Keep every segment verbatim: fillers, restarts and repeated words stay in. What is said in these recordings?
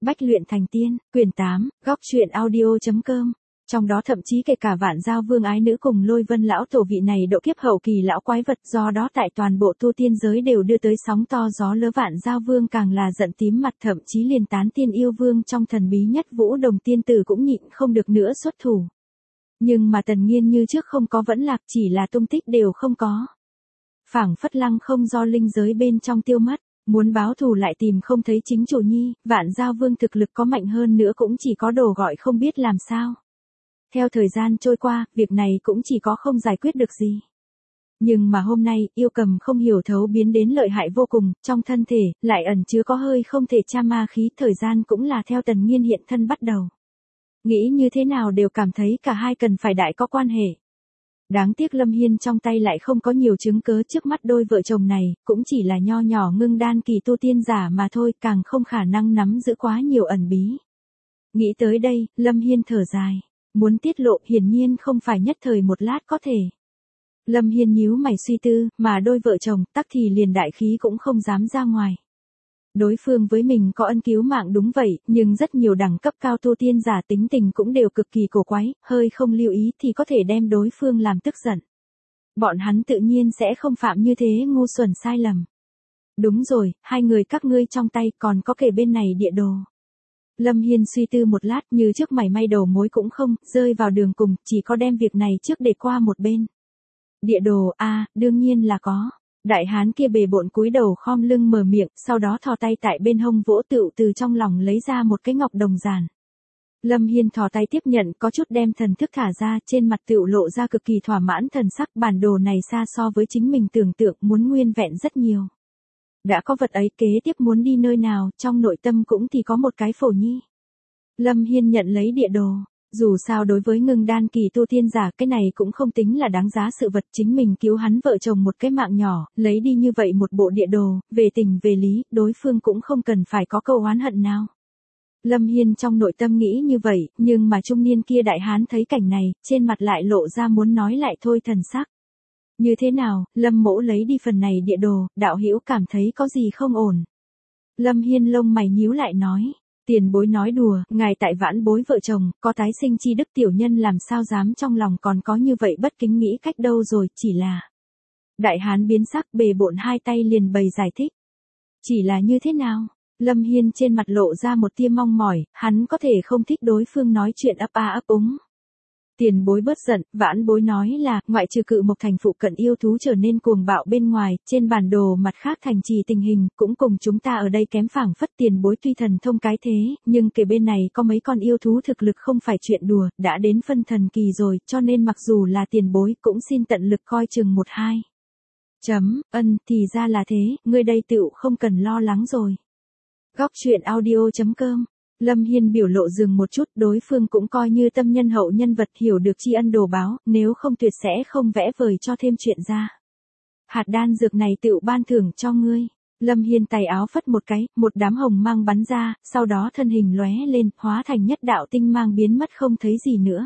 Bách luyện thành tiên, quyển tám, góc truyện audio.com. Trong đó thậm chí kể cả Vạn Giao Vương ái nữ cùng Lôi Vân lão tổ vị này độ kiếp hậu kỳ lão quái vật, do đó tại toàn bộ tu tiên giới đều đưa tới sóng to gió lớn. Vạn Giao Vương càng là giận tím mặt, thậm chí liền tán tiên yêu vương trong thần bí nhất Vũ Đồng tiên tử cũng nhịn không được nữa xuất thủ. Nhưng mà Tần Nghiên như trước không có vẫn lạc, chỉ là tung tích đều không có. Phảng phất lăng không do linh giới bên trong tiêu mất. Muốn báo thù lại tìm không thấy chính chủ nhi, Vạn Giao Vương thực lực có mạnh hơn nữa cũng chỉ có đồ gọi không biết làm sao. Theo thời gian trôi qua, việc này cũng chỉ có không giải quyết được gì. Nhưng mà hôm nay, yêu cầm không hiểu thấu biến đến lợi hại vô cùng, trong thân thể, lại ẩn chứa có hơi không thể tra ma khí, thời gian cũng là theo Tần Nghiên hiện thân bắt đầu. Nghĩ như thế nào đều cảm thấy cả hai cần phải đại có quan hệ. Đáng tiếc Lâm Hiên trong tay lại không có nhiều chứng cớ, trước mắt đôi vợ chồng này, cũng chỉ là nho nhỏ ngưng đan kỳ tu tiên giả mà thôi, càng không khả năng nắm giữ quá nhiều ẩn bí. Nghĩ tới đây, Lâm Hiên thở dài, muốn tiết lộ hiển nhiên không phải nhất thời một lát có thể. Lâm Hiên nhíu mày suy tư, mà đôi vợ chồng, tắc thì liền đại khí cũng không dám ra ngoài. Đối phương với mình có ân cứu mạng đúng vậy, nhưng rất nhiều đẳng cấp cao tu tiên giả tính tình cũng đều cực kỳ cổ quái, hơi không lưu ý thì có thể đem đối phương làm tức giận. Bọn hắn tự nhiên sẽ không phạm như thế ngu xuẩn sai lầm. Đúng rồi, hai người các ngươi trong tay còn có kể bên này địa đồ. Lâm Hiên suy tư một lát, như trước mảy may đầu mối cũng không, rơi vào đường cùng, chỉ có đem việc này trước để qua một bên. Địa đồ, a à, đương nhiên là có. Đại hán kia bề bộn cúi đầu khom lưng mở miệng, sau đó thò tay tại bên hông vỗ tựu từ trong lòng lấy ra một cái ngọc đồng giản. Lâm Hiên thò tay tiếp nhận, có chút đem thần thức thả ra, trên mặt tựu lộ ra cực kỳ thỏa mãn thần sắc. Bản đồ này xa so với chính mình tưởng tượng muốn nguyên vẹn rất nhiều. Đã có vật ấy, kế tiếp muốn đi nơi nào, trong nội tâm cũng thì có một cái phổ nhi. Lâm Hiên nhận lấy địa đồ. Dù sao đối với ngưng đan kỳ tu tiên giả, cái này cũng không tính là đáng giá sự vật, chính mình cứu hắn vợ chồng một cái mạng nhỏ, lấy đi như vậy một bộ địa đồ, về tình về lý, đối phương cũng không cần phải có câu oán hận nào. Lâm Hiên trong nội tâm nghĩ như vậy, nhưng mà trung niên kia đại hán thấy cảnh này, trên mặt lại lộ ra muốn nói lại thôi thần sắc. Như thế nào, Lâm mỗ lấy đi phần này địa đồ, đạo hữu cảm thấy có gì không ổn. Lâm Hiên lông mày nhíu lại nói. Tiền bối nói đùa, ngài tại Vãn Bối vợ chồng, có tái sinh chi đức, tiểu nhân làm sao dám trong lòng còn có như vậy bất kính nghĩ cách đâu rồi, chỉ là. Đại hán biến sắc, bề bộn hai tay liền bày giải thích. Chỉ là như thế nào? Lâm Hiên trên mặt lộ ra một tia mong mỏi, hắn có thể không thích đối phương nói chuyện ấp a ấp úng. Tiền bối bớt giận, Vãn Bối nói là, ngoại trừ Cự Mộc thành phụ cận yêu thú trở nên cuồng bạo bên ngoài, trên bản đồ mặt khác thành trì tình hình, cũng cùng chúng ta ở đây kém phảng phất. Tiền bối tuy thần thông cái thế, nhưng kể bên này có mấy con yêu thú thực lực không phải chuyện đùa, đã đến phân thần kỳ rồi, cho nên mặc dù là tiền bối, cũng xin tận lực coi chừng một hai. Chấm, ân, thì ra là thế, ngươi đây tựu không cần lo lắng rồi. Góc truyện audio.com. Lâm Hiên biểu lộ dừng một chút, đối phương cũng coi như tâm nhân hậu nhân vật, hiểu được tri ân đồ báo, nếu không tuyệt sẽ không vẽ vời cho thêm chuyện ra. Hạt đan dược này tựu ban thưởng cho ngươi. Lâm Hiên tay áo phất một cái, một đám hồng mang bắn ra, sau đó thân hình lóe lên, hóa thành nhất đạo tinh mang biến mất không thấy gì nữa.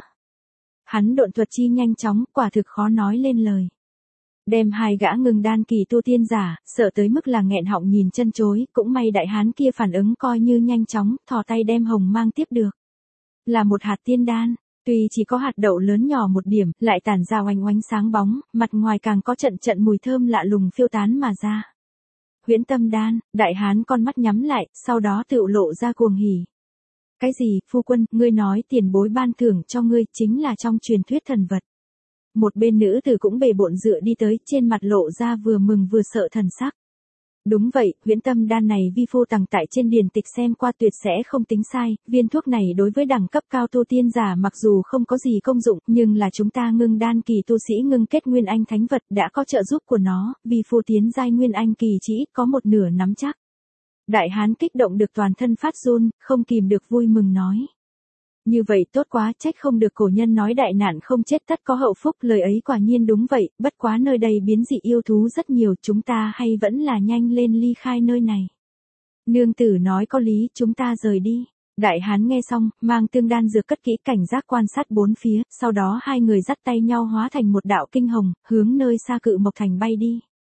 Hắn độn thuật chi nhanh chóng, quả thực khó nói lên lời. Đem hai gã ngưng đan kỳ tu tiên giả, sợ tới mức là nghẹn họng nhìn chân chối, cũng may đại hán kia phản ứng coi như nhanh chóng, thò tay đem hồng mang tiếp được. Là một hạt tiên đan, tuy chỉ có hạt đậu lớn nhỏ một điểm, lại tản ra oanh oánh sáng bóng, mặt ngoài càng có trận trận mùi thơm lạ lùng phiêu tán mà ra. Huyễn Tâm đan, đại hán con mắt nhắm lại, sau đó tựu lộ ra cuồng hỉ. Cái gì, phu quân, ngươi nói tiền bối ban thưởng cho ngươi chính là trong truyền thuyết thần vật. Một bên nữ tử cũng bề bộn dựa đi tới, trên mặt lộ ra vừa mừng vừa sợ thần sắc. Đúng vậy, Huyễn Tâm đan này vi phu tàng tại trên điển tịch xem qua tuyệt sẽ không tính sai, viên thuốc này đối với đẳng cấp cao tu tiên giả mặc dù không có gì công dụng, nhưng là chúng ta ngưng đan kỳ tu sĩ ngưng kết nguyên anh thánh vật đã có trợ giúp của nó, vi phu tiến giai nguyên anh kỳ chỉ ít có một nửa nắm chắc. Đại hán kích động được toàn thân phát run, không kìm được vui mừng nói. Như vậy tốt quá, trách không được cổ nhân nói đại nạn không chết tất có hậu phúc, lời ấy quả nhiên đúng vậy, bất quá nơi đây biến dị yêu thú rất nhiều, chúng ta hay vẫn là nhanh lên ly khai nơi này. Nương tử nói có lý, chúng ta rời đi. Đại hán nghe xong, mang tương đan dược cất kỹ, cảnh giác quan sát bốn phía, sau đó hai người dắt tay nhau hóa thành một đạo kinh hồng, hướng nơi xa Cự Mộc thành bay đi.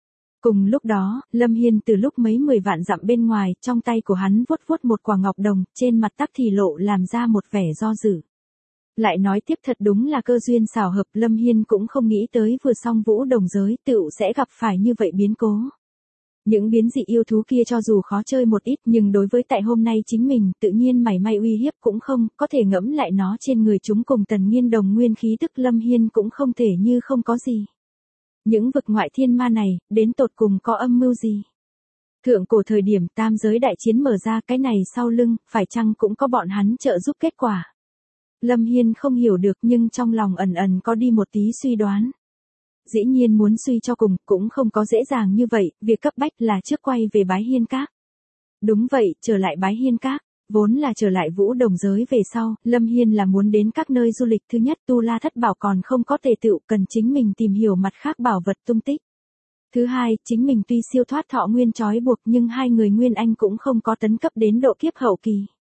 Cùng lúc đó, Lâm Hiên từ lúc mấy mười vạn dặm bên ngoài, trong tay của hắn vuốt vuốt một quả ngọc đồng, trên mặt tắc thì lộ làm ra một vẻ do dự. Lại nói tiếp thật đúng là cơ duyên xảo hợp, Lâm Hiên cũng không nghĩ tới vừa xong vũ đồng giới tựu sẽ gặp phải như vậy biến cố. Những biến dị yêu thú kia cho dù khó chơi một ít nhưng đối với tại hôm nay chính mình tự nhiên mảy may uy hiếp cũng không, có thể ngẫm lại nó trên người chúng cùng tần nghiên đồng nguyên khí tức Lâm Hiên cũng không thể như không có gì. Những vực ngoại thiên ma này, đến tột cùng có âm mưu gì? Thượng cổ thời điểm tam giới đại chiến mở ra cái này sau lưng, phải chăng cũng có bọn hắn trợ giúp kết quả? Lâm Hiên không hiểu được nhưng trong lòng ẩn ẩn có đi một tí suy đoán. Dĩ nhiên muốn suy cho cùng, cũng không có dễ dàng như vậy, việc cấp bách là trước quay về Bái Hiên Các. Đúng vậy, trở lại Bái Hiên Các, vốn là trở lại vũ đồng giới về sau, Lâm Hiên là muốn đến các nơi du lịch thứ nhất Tu La Thất Bảo còn không có tề tựu cần chính mình tìm hiểu mặt khác bảo vật tung tích. Thứ hai, chính mình tuy siêu thoát thọ nguyên trói buộc nhưng hai người Nguyên Anh cũng không có tấn cấp đến độ kiếp hậu kỳ.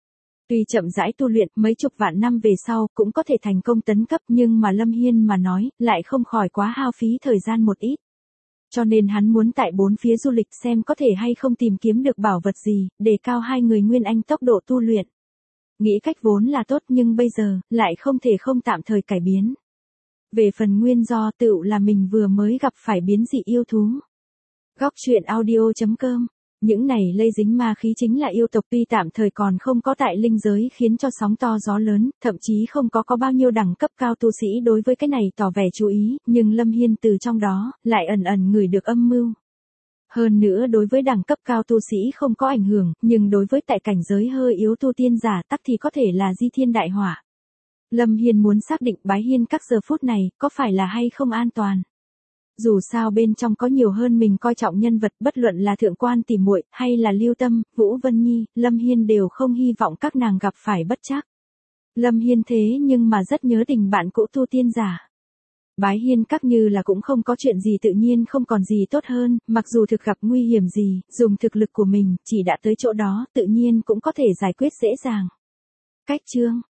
Tuy chậm rãi tu luyện mấy chục vạn năm về sau cũng có thể thành công tấn cấp nhưng mà Lâm Hiên mà nói lại không khỏi quá hao phí thời gian một ít. Cho nên hắn muốn tại bốn phía du lịch xem có thể hay không tìm kiếm được bảo vật gì, đề cao hai người Nguyên Anh tốc độ tu luyện. Nghĩ cách vốn là tốt nhưng bây giờ, lại không thể không tạm thời cải biến. Về phần nguyên do tựu là mình vừa mới gặp phải biến dị yêu thú. Góc truyện audio chấm com. Những này lây dính ma khí chính là yêu tộc tuy tạm thời còn không có tại linh giới khiến cho sóng to gió lớn, thậm chí không có có bao nhiêu đẳng cấp cao tu sĩ đối với cái này tỏ vẻ chú ý, nhưng Lâm Hiên từ trong đó, lại ẩn ẩn ngửi được âm mưu. Hơn nữa đối với đẳng cấp cao tu sĩ không có ảnh hưởng, nhưng đối với tại cảnh giới hơi yếu tu tiên giả tắc thì có thể là di thiên đại hỏa. Lâm Hiên muốn xác định Bái Hiên Các giờ phút này, có phải là hay không an toàn. Dù sao bên trong có nhiều hơn mình coi trọng nhân vật, bất luận là Thượng Quan Tỷ Muội hay là Lưu Tâm, Vũ Vân Nhi, Lâm Hiên đều không hy vọng các nàng gặp phải bất trắc. Lâm Hiên thế nhưng mà rất nhớ tình bạn cũ tu tiên giả. Bái Hiên Các như là cũng không có chuyện gì tự nhiên không còn gì tốt hơn, mặc dù thực gặp nguy hiểm gì, dùng thực lực của mình, chỉ đã tới chỗ đó, tự nhiên cũng có thể giải quyết dễ dàng. Cách chương